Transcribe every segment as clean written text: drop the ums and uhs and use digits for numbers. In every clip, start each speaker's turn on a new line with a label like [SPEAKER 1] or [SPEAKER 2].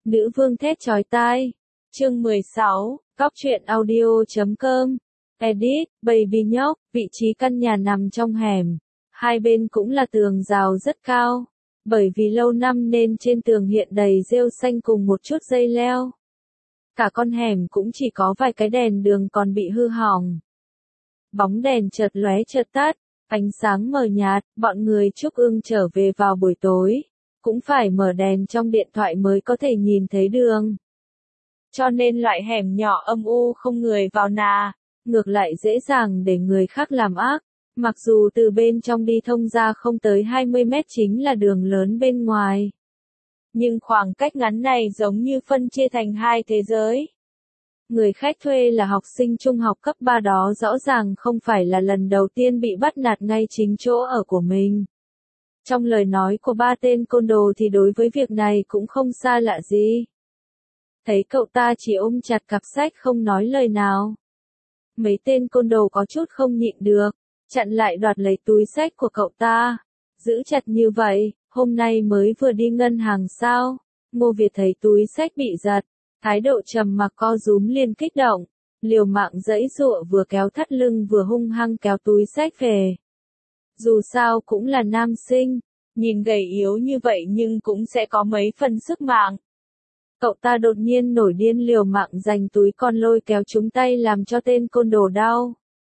[SPEAKER 1] Nữ vương thét chói tai. Chương 16, Cóc truyện audio.com. Edit, Baby nhóc, vị trí căn nhà nằm trong hẻm. Hai bên cũng là tường rào rất cao. Bởi vì lâu năm nên trên tường hiện đầy rêu xanh cùng một chút dây leo. Cả con hẻm cũng chỉ có vài cái đèn đường còn bị hư hỏng. Bóng đèn chợt lóe chợt tắt, ánh sáng mờ nhạt, bọn người Trúc Ưng trở về vào buổi tối. Cũng phải mở đèn trong điện thoại mới có thể nhìn thấy đường. Cho nên loại hẻm nhỏ âm u không người vào nà, ngược lại dễ dàng để người khác làm ác. Mặc dù từ bên trong đi thông ra không tới 20 mét chính là đường lớn bên ngoài. Nhưng khoảng cách ngắn này giống như phân chia thành hai thế giới. Người khách thuê là học sinh trung học cấp 3 đó rõ ràng không phải là lần đầu tiên bị bắt nạt ngay chính chỗ ở của mình. Trong lời nói của ba tên côn đồ thì đối với việc này cũng không xa lạ gì. Thấy cậu ta chỉ ôm chặt cặp sách không nói lời nào. Mấy tên côn đồ có chút không nhịn được, chặn lại đoạt lấy túi sách của cậu ta. Giữ chặt như vậy, hôm nay mới vừa đi ngân hàng sao? Ngô Việt thấy túi sách bị giật, thái độ trầm mặc co rúm liền kích động, liều mạng giãy giụa vừa kéo thắt lưng vừa hung hăng kéo túi sách về. Dù sao cũng là nam sinh, nhìn gầy yếu như vậy nhưng cũng sẽ có mấy phần sức mạnh. Cậu ta đột nhiên nổi điên liều mạng giành túi con lôi kéo trúng tay làm cho tên côn đồ đau.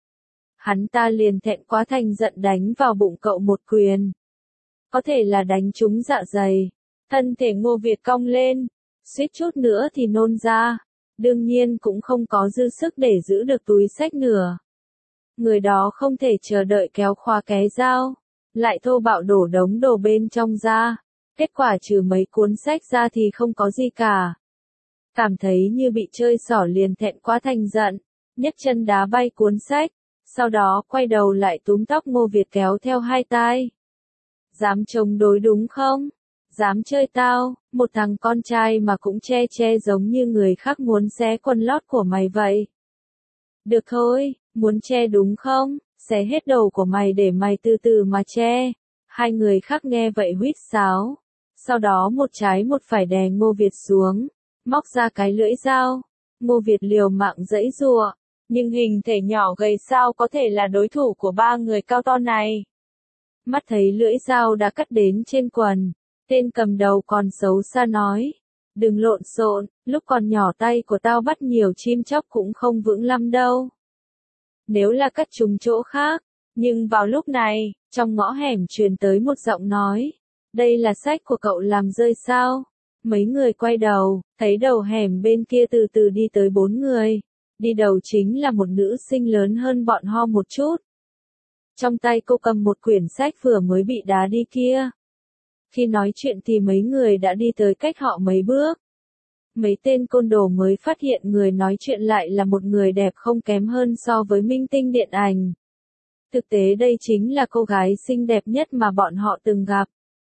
[SPEAKER 1] Hắn ta liền thẹn quá thành giận đánh vào bụng cậu một quyền. Có thể là đánh trúng dạ dày. Thân thể Ngô Việt cong lên, suýt chút nữa thì nôn ra. Đương nhiên cũng không có dư sức để giữ được túi sách nữa. Người đó không thể chờ đợi kéo khóa ké dao, lại thô bạo đổ đống đồ bên trong ra. Kết quả trừ mấy cuốn sách ra thì không có gì cả. Cảm thấy như bị chơi xỏ liền thẹn quá thành giận, nhấc chân đá bay cuốn sách, sau đó quay đầu lại túm tóc Ngô Việt kéo theo hai tai. Dám chống đối đúng không? Dám chơi tao, một thằng con trai mà cũng che giống như người khác muốn xé quần lót của mày vậy. Được thôi, muốn che đúng không? Xé hết đầu của mày để mày từ từ mà che. Hai người khác nghe vậy huýt sáo. Sau đó một trái một phải đè Ngô Việt xuống, móc ra cái lưỡi dao. Ngô Việt liều mạng giãy giụa, nhưng hình thể nhỏ gầy sao có thể là đối thủ của ba người cao to này. Mắt thấy lưỡi dao đã cắt đến trên quần, tên cầm đầu còn xấu xa nói, đừng lộn xộn, lúc còn nhỏ tay của tao bắt nhiều chim chóc cũng không vững lắm đâu. Nếu là cắt trúng chỗ khác, nhưng vào lúc này, trong ngõ hẻm truyền tới một giọng nói. Đây là sách của cậu làm rơi sao? Mấy người quay đầu, thấy đầu hẻm bên kia từ từ đi tới 4 người. Đi đầu chính là một nữ sinh lớn hơn bọn họ một chút. Trong tay cô cầm một quyển sách vừa mới bị đá đi kia. Khi nói chuyện thì mấy người đã đi tới cách họ mấy bước. Mấy tên côn đồ mới phát hiện người nói chuyện lại là một người đẹp không kém hơn so với minh tinh điện ảnh. Thực tế đây chính là cô gái xinh đẹp nhất mà bọn họ từng gặp.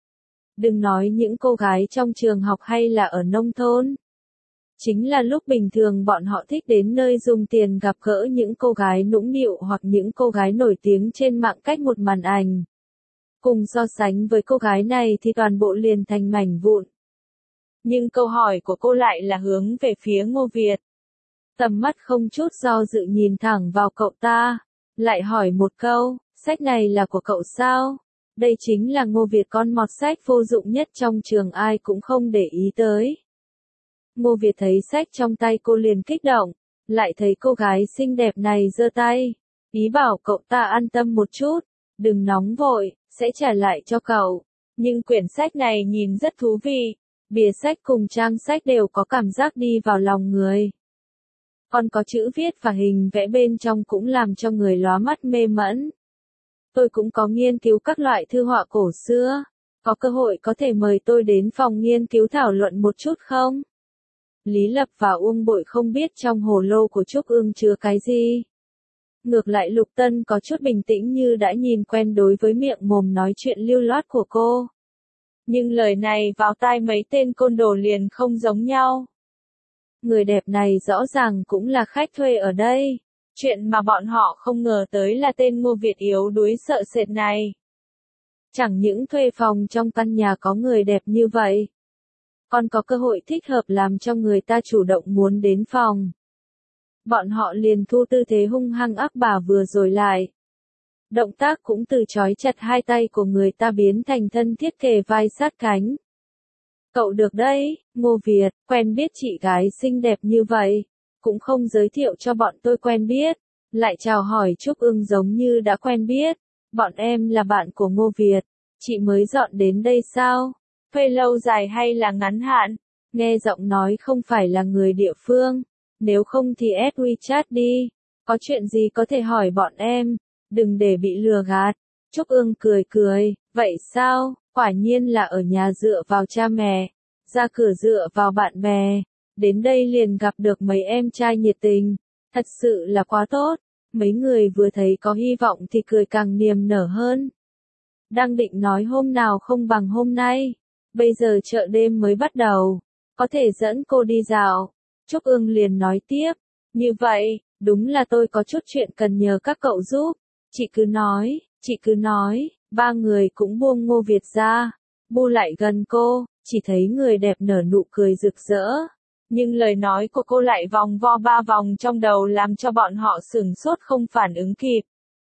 [SPEAKER 1] Đừng nói những cô gái trong trường học hay là ở nông thôn. Chính là lúc bình thường bọn họ thích đến nơi dùng tiền gặp gỡ những cô gái nũng nịu hoặc những cô gái nổi tiếng trên mạng cách một màn ảnh. Cùng so sánh với cô gái này thì toàn bộ liền thành mảnh vụn. Nhưng câu hỏi của cô lại là hướng về phía Ngô Việt. Tầm mắt không chút do dự nhìn thẳng vào cậu ta. Lại hỏi một câu, sách này là của cậu sao? Đây chính là Ngô Việt, con mọt sách vô dụng nhất trong trường, ai cũng không để ý tới. Ngô Việt thấy sách trong tay cô liền kích động, lại thấy cô gái xinh đẹp này giơ tay, ý bảo cậu ta an tâm một chút, đừng nóng vội, sẽ trả lại cho cậu. Nhưng quyển sách này nhìn rất thú vị, bìa sách cùng trang sách đều có cảm giác đi vào lòng người. Còn có chữ viết và hình vẽ bên trong cũng làm cho người lóa mắt mê mẩn. Tôi cũng có nghiên cứu các loại thư họa cổ xưa. Có cơ hội có thể mời tôi đến phòng nghiên cứu thảo luận một chút không? Lý Lập và Uông Bội không biết trong hồ lô của Trúc Ưng chứa cái gì. Ngược lại Lục Tân có chút bình tĩnh như đã nhìn quen đối với miệng mồm nói chuyện lưu loát của cô. Nhưng lời này vào tai mấy tên côn đồ liền không giống nhau. Người đẹp này rõ ràng cũng là khách thuê ở đây. Chuyện mà bọn họ không ngờ tới là tên Ngô Việt yếu đuối sợ sệt này. Chẳng những thuê phòng trong căn nhà có người đẹp như vậy, còn có cơ hội thích hợp làm cho người ta chủ động muốn đến phòng. Bọn họ liền thu tư thế hung hăng ác bà vừa rồi lại. Động tác cũng từ trói chặt hai tay của người ta biến thành thân thiết kề vai sát cánh. Cậu được đấy, Ngô Việt, quen biết chị gái xinh đẹp như vậy, cũng không giới thiệu cho bọn tôi quen biết, lại chào hỏi Trúc Ưng giống như đã quen biết. Bọn em là bạn của Ngô Việt, chị mới dọn đến đây sao? Thuê lâu dài hay là ngắn hạn? Nghe giọng nói không phải là người địa phương, nếu không thì add WeChat đi, có chuyện gì có thể hỏi bọn em, đừng để bị lừa gạt. Trúc Ưng cười cười, vậy sao, quả nhiên là ở nhà dựa vào cha mẹ, ra cửa dựa vào bạn bè, đến đây liền gặp được mấy em trai nhiệt tình, thật sự là quá tốt. Mấy người vừa thấy có hy vọng thì cười càng niềm nở hơn. Đang định nói hôm nào không bằng hôm nay, bây giờ chợ đêm mới bắt đầu, có thể dẫn cô đi dạo. Trúc Ưng liền nói tiếp, như vậy, đúng là tôi có chút chuyện cần nhờ các cậu giúp, chị cứ nói, ba người cũng buông Ngô Việt ra, bu lại gần cô, chỉ thấy người đẹp nở nụ cười rực rỡ. Nhưng lời nói của cô lại vòng vo ba vòng trong đầu làm cho bọn họ sửng sốt không phản ứng kịp.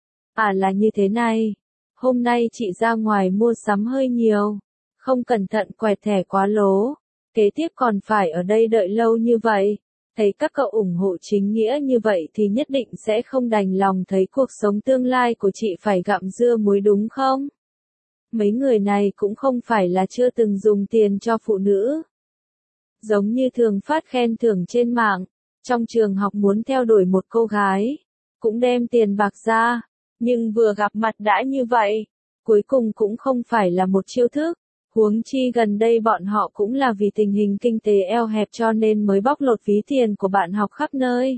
[SPEAKER 1] À là như thế này, hôm nay chị ra ngoài mua sắm hơi nhiều, không cẩn thận quẹt thẻ quá lố, kế tiếp còn phải ở đây đợi lâu như vậy, thấy các cậu ủng hộ chính nghĩa như vậy thì nhất định sẽ không đành lòng thấy cuộc sống tương lai của chị phải gặm dưa muối đúng không? Mấy người này cũng không phải là chưa từng dùng tiền cho phụ nữ. Giống như thường phát khen thưởng trên mạng, trong trường học muốn theo đuổi một cô gái, cũng đem tiền bạc ra, nhưng vừa gặp mặt đã như vậy, cuối cùng cũng không phải là một chiêu thức, huống chi gần đây bọn họ cũng là vì tình hình kinh tế eo hẹp cho nên mới bóc lột ví tiền của bạn học khắp nơi.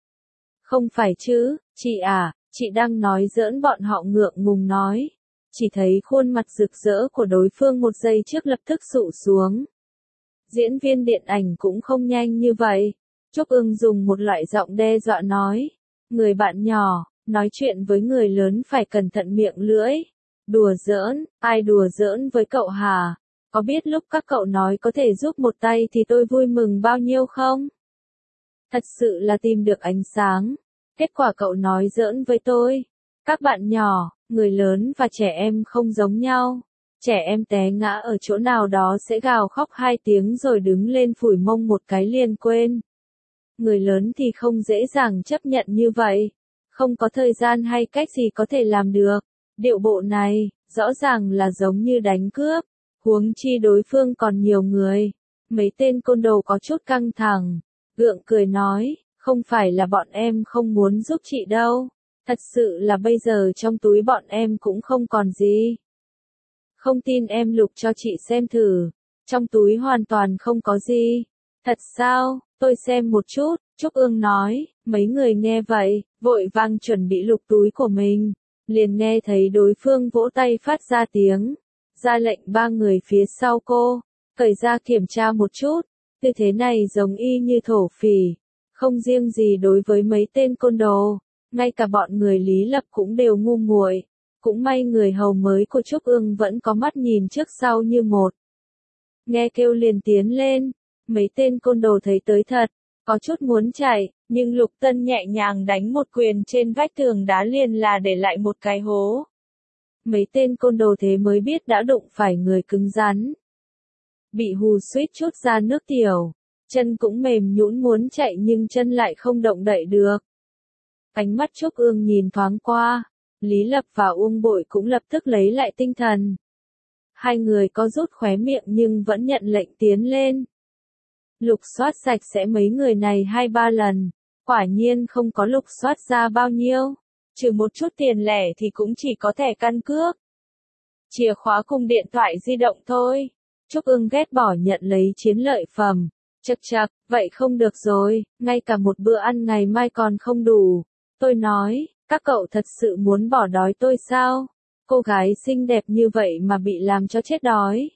[SPEAKER 1] Không phải chứ, chị à, chị đang nói giỡn bọn họ ngượng ngùng nói, chỉ thấy khuôn mặt rực rỡ của đối phương một giây trước lập tức sụ xuống. Diễn viên điện ảnh cũng không nhanh như vậy. Trúc Ưng dùng một loại giọng đe dọa nói. Người bạn nhỏ, nói chuyện với người lớn phải cẩn thận miệng lưỡi. Đùa giỡn, ai đùa giỡn với cậu hả? Có biết lúc các cậu nói có thể giúp một tay thì tôi vui mừng bao nhiêu không? Thật sự là tìm được ánh sáng. Kết quả cậu nói giỡn với tôi. Các bạn nhỏ, người lớn và trẻ em không giống nhau. Trẻ em té ngã ở chỗ nào đó sẽ gào khóc 2 tiếng rồi đứng lên phủi mông một cái liền quên. Người lớn thì không dễ dàng chấp nhận như vậy. Không có thời gian hay cách gì có thể làm được. Điệu bộ này, rõ ràng là giống như đánh cướp. Huống chi đối phương còn nhiều người. Mấy tên côn đồ có chút căng thẳng. Gượng cười nói, không phải là bọn em không muốn giúp chị đâu. Thật sự là bây giờ trong túi bọn em cũng không còn gì. Không tin em lục cho chị xem thử. Trong túi hoàn toàn không có gì. Thật sao, tôi xem một chút, Trúc Ưng nói. Mấy người nghe vậy, vội vàng chuẩn bị lục túi của mình. Liền nghe thấy đối phương vỗ tay phát ra tiếng. Ra lệnh ba người phía sau cô. Cởi ra kiểm tra một chút. Tư thế này giống y như thổ phỉ. Không riêng gì đối với mấy tên côn đồ. Ngay cả bọn người Lý Lập cũng đều ngu muội. Cũng may người hầu mới của Trúc Ưng vẫn có mắt nhìn trước sau như một. Nghe kêu liền tiến lên, mấy tên côn đồ thấy tới thật, có chút muốn chạy, nhưng Lục Tân nhẹ nhàng đánh một quyền trên vách tường đá liền là để lại một cái hố. Mấy tên côn đồ thế mới biết đã đụng phải người cứng rắn. Bị hù suýt chút ra nước tiểu, chân cũng mềm nhũn muốn chạy nhưng chân lại không động đậy được. Ánh mắt Trúc Ưng nhìn thoáng qua. Lý Lập và Uông Bội cũng lập tức lấy lại tinh thần. Hai người có rút khóe miệng nhưng vẫn nhận lệnh tiến lên. Lục soát sạch sẽ mấy người này 2-3 lần. Quả nhiên không có lục soát ra bao nhiêu. Trừ một chút tiền lẻ thì cũng chỉ có thẻ căn cước. Chìa khóa cùng điện thoại di động thôi. Trúc Ưng ghét bỏ nhận lấy chiến lợi phẩm. Chậc chậc, vậy không được rồi, ngay cả một bữa ăn ngày mai còn không đủ. Tôi nói. Các cậu thật sự muốn bỏ đói tôi sao? Cô gái xinh đẹp như vậy mà bị làm cho chết đói.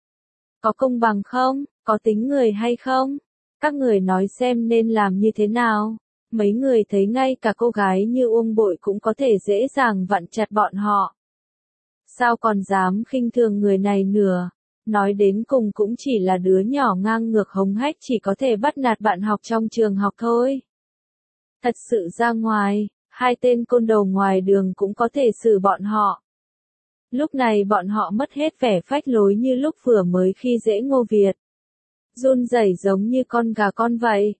[SPEAKER 1] Có công bằng không? Có tính người hay không? Các người nói xem nên làm như thế nào? Mấy người thấy ngay cả cô gái như Uông Bội cũng có thể dễ dàng vặn chặt bọn họ. Sao còn dám khinh thường người này nữa? nói đến cùng cũng chỉ là đứa nhỏ ngang ngược hống hách chỉ có thể bắt nạt bạn học trong trường học thôi. Thật sự ra ngoài, hai tên côn đồ ngoài đường cũng có thể xử bọn họ. Lúc này bọn họ mất hết vẻ phách lối như lúc vừa mới khi dễ Ngô Việt. Run rẩy giống như con gà con vậy.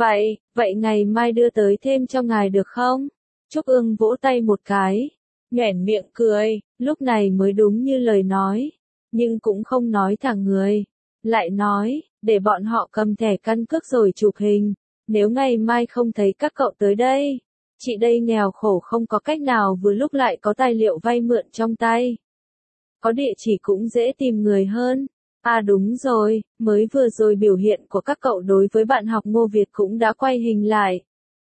[SPEAKER 1] Vậy ngày mai đưa tới thêm cho ngài được không? Trúc Ương vỗ tay một cái, nhoẻn miệng cười, lúc này mới đúng như lời nói, nhưng cũng không nói thẳng người. Lại nói, để bọn họ cầm thẻ căn cước rồi chụp hình, nếu ngày mai không thấy các cậu tới đây. Chị đây nghèo khổ không có cách nào vừa lúc lại có tài liệu vay mượn trong tay. Có địa chỉ cũng dễ tìm người hơn. À đúng rồi, mới vừa rồi biểu hiện của các cậu đối với bạn học Ngô Việt cũng đã quay hình lại.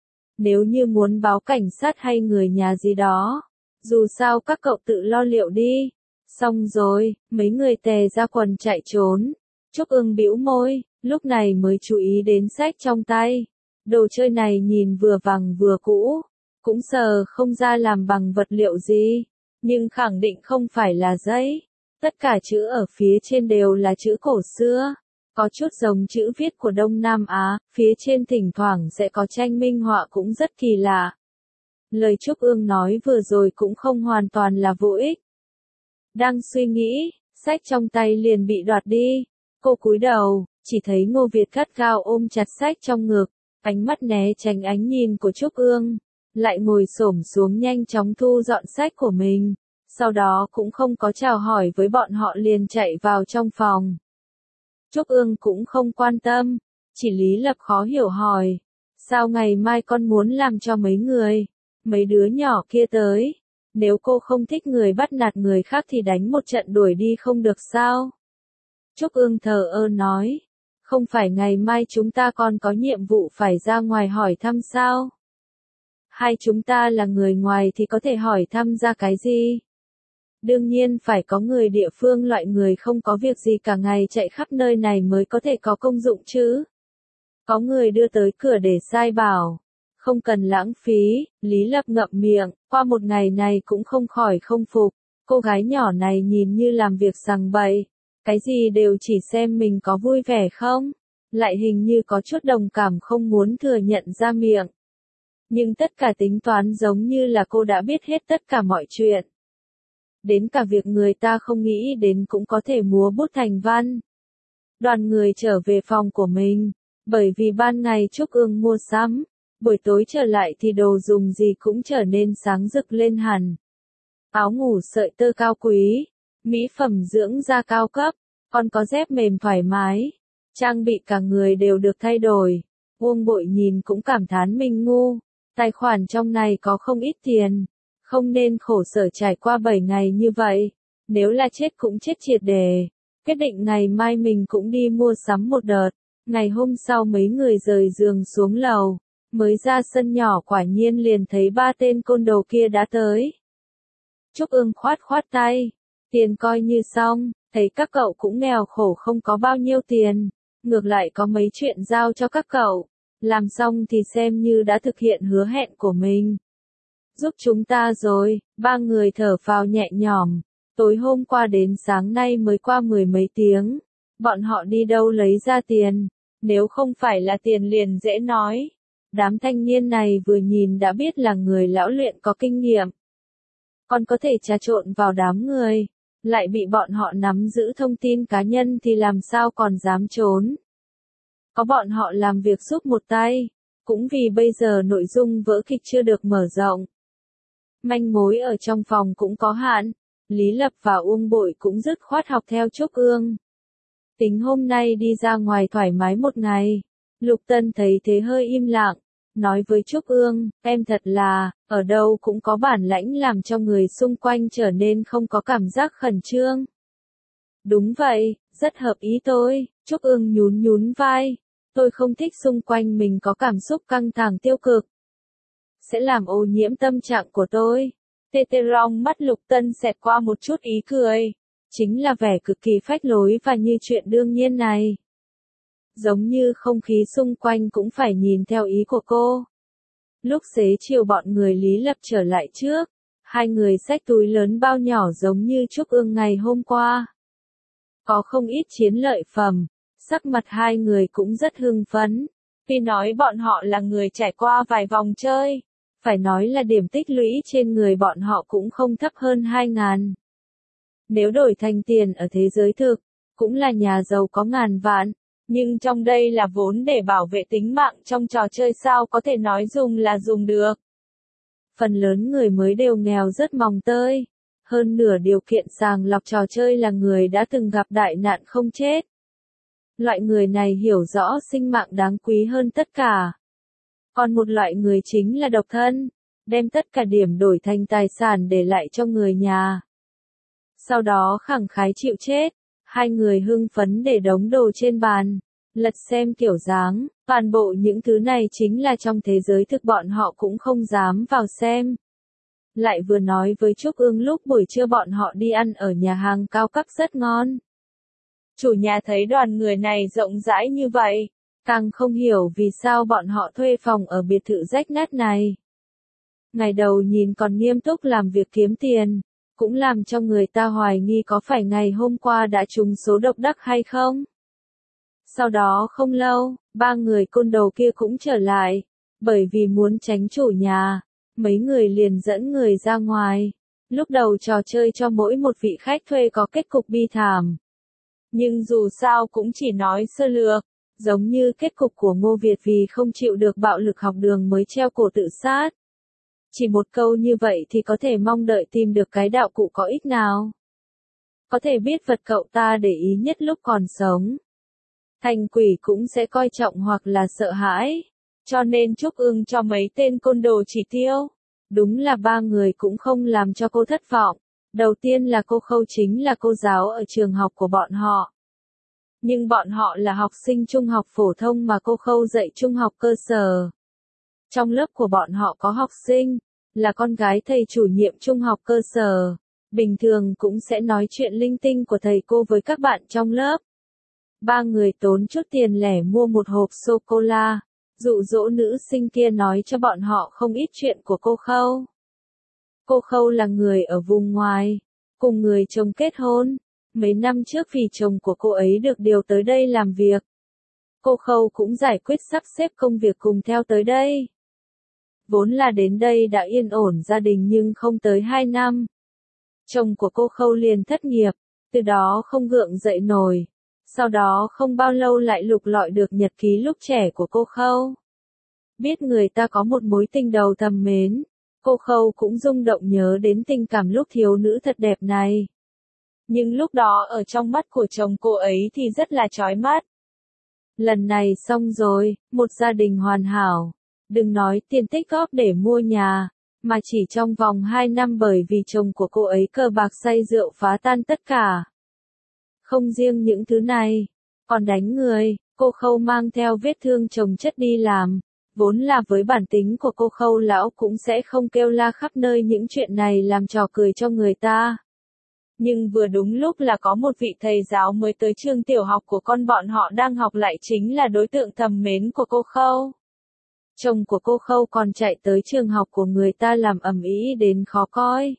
[SPEAKER 1] Nếu như muốn báo cảnh sát hay người nhà gì đó, dù sao các cậu tự lo liệu đi. Xong rồi, mấy người tè ra quần chạy trốn. Trúc Ương bĩu môi, lúc này mới chú ý đến sách trong tay. Đồ chơi này nhìn vừa vàng vừa cũ, cũng sờ không ra làm bằng vật liệu gì, nhưng khẳng định không phải là giấy. Tất cả chữ ở phía trên đều là chữ cổ xưa, có chút giống chữ viết của Đông Nam Á, phía trên thỉnh thoảng sẽ có tranh minh họa cũng rất kỳ lạ. Lời Trúc Ương nói vừa rồi cũng không hoàn toàn là vô ích. Đang suy nghĩ, sách trong tay liền bị đoạt đi. Cô cúi đầu, chỉ thấy Ngô Việt gắt gao ôm chặt sách trong ngực, ánh mắt né tránh ánh nhìn của Trúc Ương, lại ngồi xổm xuống nhanh chóng thu dọn sách của mình. Sau đó cũng không có chào hỏi với bọn họ liền chạy vào trong phòng. Trúc Ương cũng không quan tâm, chỉ Lý Lập khó hiểu hỏi, sao ngày mai con muốn làm cho mấy đứa nhỏ kia tới, nếu cô không thích người bắt nạt người khác thì đánh một trận đuổi đi không được sao? Trúc Ương thờ ơ nói, không phải ngày mai chúng ta còn có nhiệm vụ phải ra ngoài hỏi thăm sao? Hai chúng ta là người ngoài thì có thể hỏi thăm ra cái gì? Đương nhiên phải có người địa phương, loại người không có việc gì cả ngày chạy khắp nơi này mới có thể có công dụng chứ. Có người đưa tới cửa để sai bảo. Không cần lãng phí, Lý Lập ngậm miệng, qua một ngày này cũng không khỏi không phục. Cô gái nhỏ này nhìn như làm việc sằng bậy, cái gì đều chỉ xem mình có vui vẻ không, lại hình như có chút đồng cảm không muốn thừa nhận ra miệng. Nhưng tất cả tính toán giống như là cô đã biết hết tất cả mọi chuyện. Đến cả việc người ta không nghĩ đến cũng có thể múa bút thành văn. Đoàn người trở về phòng của mình, bởi vì ban ngày Trúc Ương mua sắm, buổi tối trở lại thì đồ dùng gì cũng trở nên sáng rực lên hẳn. Áo ngủ sợi tơ cao quý, mỹ phẩm dưỡng da cao cấp, còn có dép mềm thoải mái, trang bị cả người đều được thay đổi. Uông Bội nhìn cũng cảm thán mình ngu, tài khoản trong này có không ít tiền, không nên khổ sở trải qua 7 ngày như vậy, nếu là chết cũng chết triệt để. Quyết định ngày mai mình cũng đi mua sắm một đợt. Ngày hôm sau mấy người rời giường xuống lầu, mới ra sân nhỏ quả nhiên liền thấy ba tên côn đồ kia đã tới. Trúc Ương khoát khoát tay, tiền coi như xong, thấy các cậu cũng nghèo khổ không có bao nhiêu tiền, ngược lại có mấy chuyện giao cho các cậu, làm xong thì xem như đã thực hiện hứa hẹn của mình. Giúp chúng ta rồi, ba người thở phào nhẹ nhõm, tối hôm qua đến sáng nay mới qua 10 mấy tiếng, bọn họ đi đâu lấy ra tiền, nếu không phải là tiền liền dễ nói. Đám thanh niên này vừa nhìn đã biết là người lão luyện có kinh nghiệm. Còn có thể trà trộn vào đám người, lại bị bọn họ nắm giữ thông tin cá nhân thì làm sao còn dám trốn. Có bọn họ làm việc giúp một tay, cũng vì bây giờ nội dung vở kịch chưa được mở rộng. Manh mối ở trong phòng cũng có hạn, Lý Lập và Uông Bội cũng dứt khoát học theo Trúc Ương. Tính hôm nay đi ra ngoài thoải mái một ngày. Lục Tân thấy thế hơi im lặng, nói với Trúc Ương, em thật là, ở đâu cũng có bản lãnh làm cho người xung quanh trở nên không có cảm giác khẩn trương. Đúng vậy, rất hợp ý tôi, Trúc Ương nhún nhún vai, tôi không thích xung quanh mình có cảm xúc căng thẳng tiêu cực. Sẽ làm ô nhiễm tâm trạng của tôi. Tê tê rong mắt Lục Tân xẹt qua một chút ý cười. Chính là vẻ cực kỳ phách lối và như chuyện đương nhiên này. Giống như không khí xung quanh cũng phải nhìn theo ý của cô. Lúc xế chiều bọn người Lý Lập trở lại trước, hai người xách túi lớn bao nhỏ giống như Trúc Ương ngày hôm qua. có không ít chiến lợi phẩm. Sắc mặt hai người cũng rất hưng phấn. Tuy nói bọn họ là người trải qua vài vòng chơi, phải nói là điểm tích lũy trên người bọn họ cũng không thấp hơn 2.000. Nếu đổi thành tiền ở thế giới thực, cũng là nhà giàu có ngàn vạn, nhưng trong đây là vốn để bảo vệ tính mạng trong trò chơi sao có thể nói dùng là dùng được. Phần lớn người mới đều nghèo rất mồng tơi, hơn nửa điều kiện sàng lọc trò chơi là người đã từng gặp đại nạn không chết. Loại người này hiểu rõ sinh mạng đáng quý hơn tất cả. Còn một loại người chính là độc thân, đem tất cả điểm đổi thành tài sản để lại cho người nhà. Sau đó khẳng khái chịu chết, hai người hưng phấn để đống đồ trên bàn, lật xem kiểu dáng, toàn bộ những thứ này chính là trong thế giới thực bọn họ cũng không dám vào xem. Lại vừa nói với Trúc Ương lúc buổi trưa bọn họ đi ăn ở nhà hàng cao cấp rất ngon. Chủ nhà thấy đoàn người này rộng rãi như vậy, càng không hiểu vì sao bọn họ thuê phòng ở biệt thự rách nát này. Ngày đầu nhìn còn nghiêm túc làm việc kiếm tiền, cũng làm cho người ta hoài nghi có phải ngày hôm qua đã trúng số độc đắc hay không. Sau đó không lâu, ba người côn đồ kia cũng trở lại, bởi vì muốn tránh chủ nhà, mấy người liền dẫn người ra ngoài. Lúc đầu trò chơi cho mỗi một vị khách thuê có kết cục bi thảm. Nhưng dù sao cũng chỉ nói sơ lược, giống như kết cục của Ngô Việt vì không chịu được bạo lực học đường mới treo cổ tự sát. Chỉ một câu như vậy thì có thể mong đợi tìm được cái đạo cụ có ích nào. Có thể biết vật cậu ta để ý nhất lúc còn sống. Thành quỷ cũng sẽ coi trọng hoặc là sợ hãi. Cho nên Trúc Ưng cho mấy tên côn đồ chỉ tiêu. Đúng là ba người cũng không làm cho cô thất vọng. Đầu tiên là cô Khâu chính là cô giáo ở trường học của bọn họ. Nhưng bọn họ là học sinh trung học phổ thông mà cô Khâu dạy trung học cơ sở. Trong lớp của bọn họ có học sinh, là con gái thầy chủ nhiệm trung học cơ sở. Bình thường cũng sẽ nói chuyện linh tinh của thầy cô với các bạn trong lớp. Ba người tốn chút tiền lẻ mua một hộp sô-cô-la, dụ dỗ nữ sinh kia nói cho bọn họ không ít chuyện của cô Khâu. Cô Khâu là người ở vùng ngoài, cùng người chồng kết hôn. Mấy năm trước vì chồng của cô ấy được điều tới đây làm việc. Cô Khâu cũng giải quyết sắp xếp công việc cùng theo tới đây. Vốn là đến đây đã yên ổn gia đình nhưng không tới 2 năm. Chồng của cô Khâu liền thất nghiệp, từ đó không gượng dậy nổi. Sau đó không bao lâu lại lục lọi được nhật ký lúc trẻ của cô Khâu. Biết người ta có một mối tình đầu thầm mến, cô Khâu cũng rung động nhớ đến tình cảm lúc thiếu nữ thật đẹp này. Nhưng lúc đó ở trong mắt của chồng cô ấy thì rất là chói mắt. Lần này xong rồi, một gia đình hoàn hảo. Đừng nói tiền tích góp để mua nhà, mà chỉ trong vòng 2 năm bởi vì chồng của cô ấy cờ bạc say rượu phá tan tất cả. Không riêng những thứ này, còn đánh người, cô Khâu mang theo vết thương chồng chất đi làm. Vốn là với bản tính của cô Khâu lão cũng sẽ không kêu la khắp nơi những chuyện này làm trò cười cho người ta. Nhưng vừa đúng lúc là có một vị thầy giáo mới tới trường tiểu học của con bọn họ đang học lại chính là đối tượng thầm mến của cô Khâu. Chồng của cô Khâu còn chạy tới trường học của người ta làm ầm ĩ đến khó coi.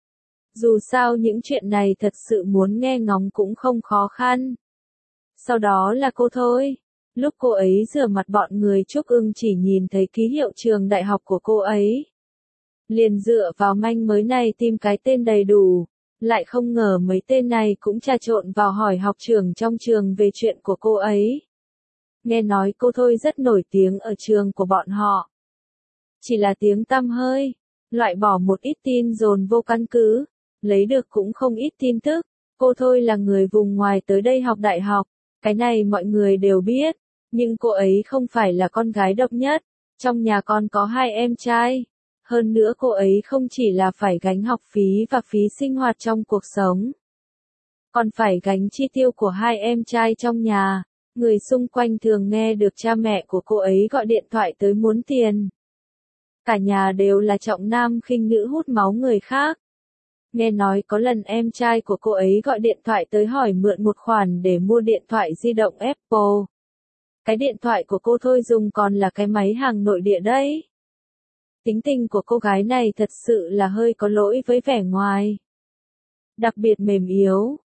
[SPEAKER 1] Dù sao những chuyện này thật sự muốn nghe ngóng cũng không khó khăn. Sau đó là cô thôi. Lúc cô ấy rửa mặt bọn người Trúc Ưng chỉ nhìn thấy ký hiệu trường đại học của cô ấy. Liền dựa vào manh mới này tìm cái tên đầy đủ. Lại không ngờ mấy tên này cũng trà trộn vào hỏi học trưởng trong trường về chuyện của cô ấy. Nghe nói cô thôi rất nổi tiếng ở trường của bọn họ. Chỉ là tiếng tăm hơi, loại bỏ một ít tin dồn vô căn cứ, lấy được cũng không ít tin tức. Cô thôi là người vùng ngoài tới đây học đại học, cái này mọi người đều biết, nhưng cô ấy không phải là con gái độc nhất, trong nhà con có 2 em trai. Hơn nữa cô ấy không chỉ là phải gánh học phí và phí sinh hoạt trong cuộc sống, còn phải gánh chi tiêu của 2 em trai trong nhà. Người xung quanh thường nghe được cha mẹ của cô ấy gọi điện thoại tới muốn tiền. Cả nhà đều là trọng nam khinh nữ hút máu người khác. Nghe nói có lần em trai của cô ấy gọi điện thoại tới hỏi mượn một khoản để mua điện thoại di động Apple. Cái điện thoại của cô thôi dùng còn là cái máy hàng nội địa đấy. Tính tình của cô gái này thật sự là hơi có lỗi với vẻ ngoài. Đặc biệt mềm yếu,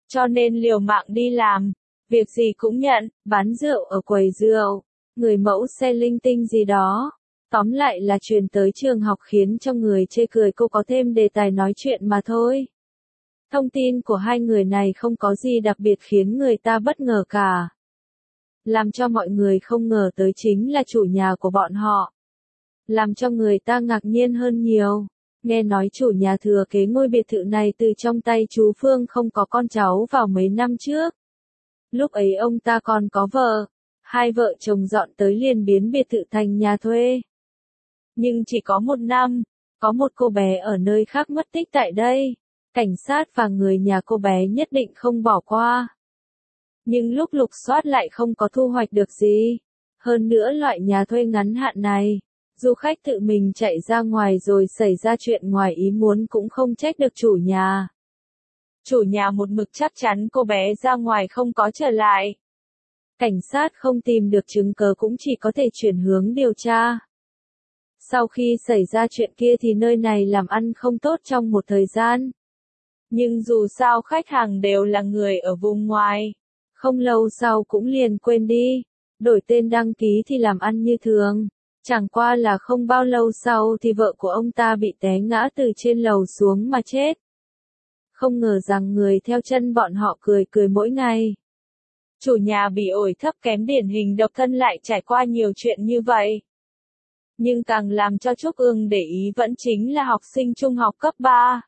[SPEAKER 1] cho nên liều mạng đi làm, việc gì cũng nhận, bán rượu ở quầy rượu, người mẫu xe linh tinh gì đó. Tóm lại là truyền tới trường học khiến cho người chê cười cô có thêm đề tài nói chuyện mà thôi. Thông tin của hai người này không có gì đặc biệt khiến người ta bất ngờ cả. Làm cho mọi người không ngờ tới chính là chủ nhà của bọn họ. Làm cho người ta ngạc nhiên hơn nhiều. Nghe nói chủ nhà thừa kế ngôi biệt thự này từ trong tay chú Phương không có con cháu vào mấy năm trước. Lúc ấy ông ta còn có vợ. Hai vợ chồng dọn tới liền biến biệt thự thành nhà thuê. Nhưng chỉ có một năm, có một cô bé ở nơi khác mất tích tại đây. Cảnh sát và người nhà cô bé nhất định không bỏ qua. Nhưng lúc lục soát lại không có thu hoạch được gì. Hơn nữa loại nhà thuê ngắn hạn này, du khách tự mình chạy ra ngoài rồi xảy ra chuyện ngoài ý muốn cũng không trách được chủ nhà. Chủ nhà một mực chắc chắn cô bé ra ngoài không có trở lại. Cảnh sát không tìm được chứng cứ cũng chỉ có thể chuyển hướng điều tra. Sau khi xảy ra chuyện kia thì nơi này làm ăn không tốt trong một thời gian. Nhưng dù sao khách hàng đều là người ở vùng ngoài. Không lâu sau cũng liền quên đi. Đổi tên đăng ký thì làm ăn như thường. Chẳng qua là không bao lâu sau thì vợ của ông ta bị té ngã từ trên lầu xuống mà chết. Không ngờ rằng người theo chân bọn họ cười cười mỗi ngày. Chủ nhà bị ổi thấp kém điển hình độc thân lại trải qua nhiều chuyện như vậy. Nhưng càng làm cho Trúc Ương để ý vẫn chính là học sinh trung học cấp 3.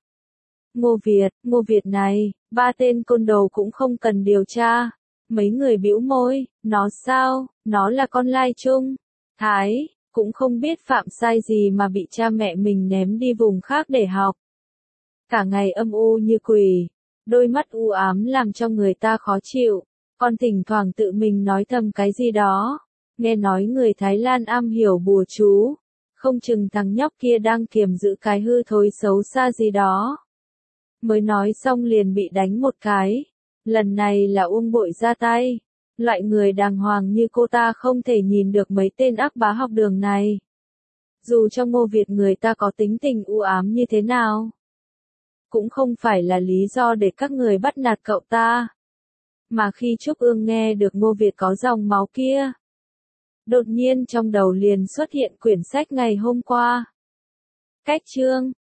[SPEAKER 1] Ngô Việt này, ba tên côn đồ cũng không cần điều tra. Mấy người bĩu môi, nó sao, nó là con lai Trung, Thái, cũng không biết phạm sai gì mà bị cha mẹ mình ném đi vùng khác để học. Cả ngày âm u như quỷ, đôi mắt u ám làm cho người ta khó chịu, còn thỉnh thoảng tự mình nói thầm cái gì đó. Nghe nói người Thái Lan am hiểu bùa chú, không chừng thằng nhóc kia đang kiềm giữ cái hư thối xấu xa gì đó. Mới nói xong liền bị đánh một cái. Lần này là Uông Bội ra tay. Loại người đàng hoàng như cô ta không thể nhìn được mấy tên ác bá học đường này. Dù cho Ngô Việt người ta có tính tình u ám như thế nào, cũng không phải là lý do để các người bắt nạt cậu ta. Mà khi Trúc Ương nghe được Ngô Việt có dòng máu kia, đột nhiên trong đầu liền xuất hiện quyển sách ngày hôm qua. Cách chương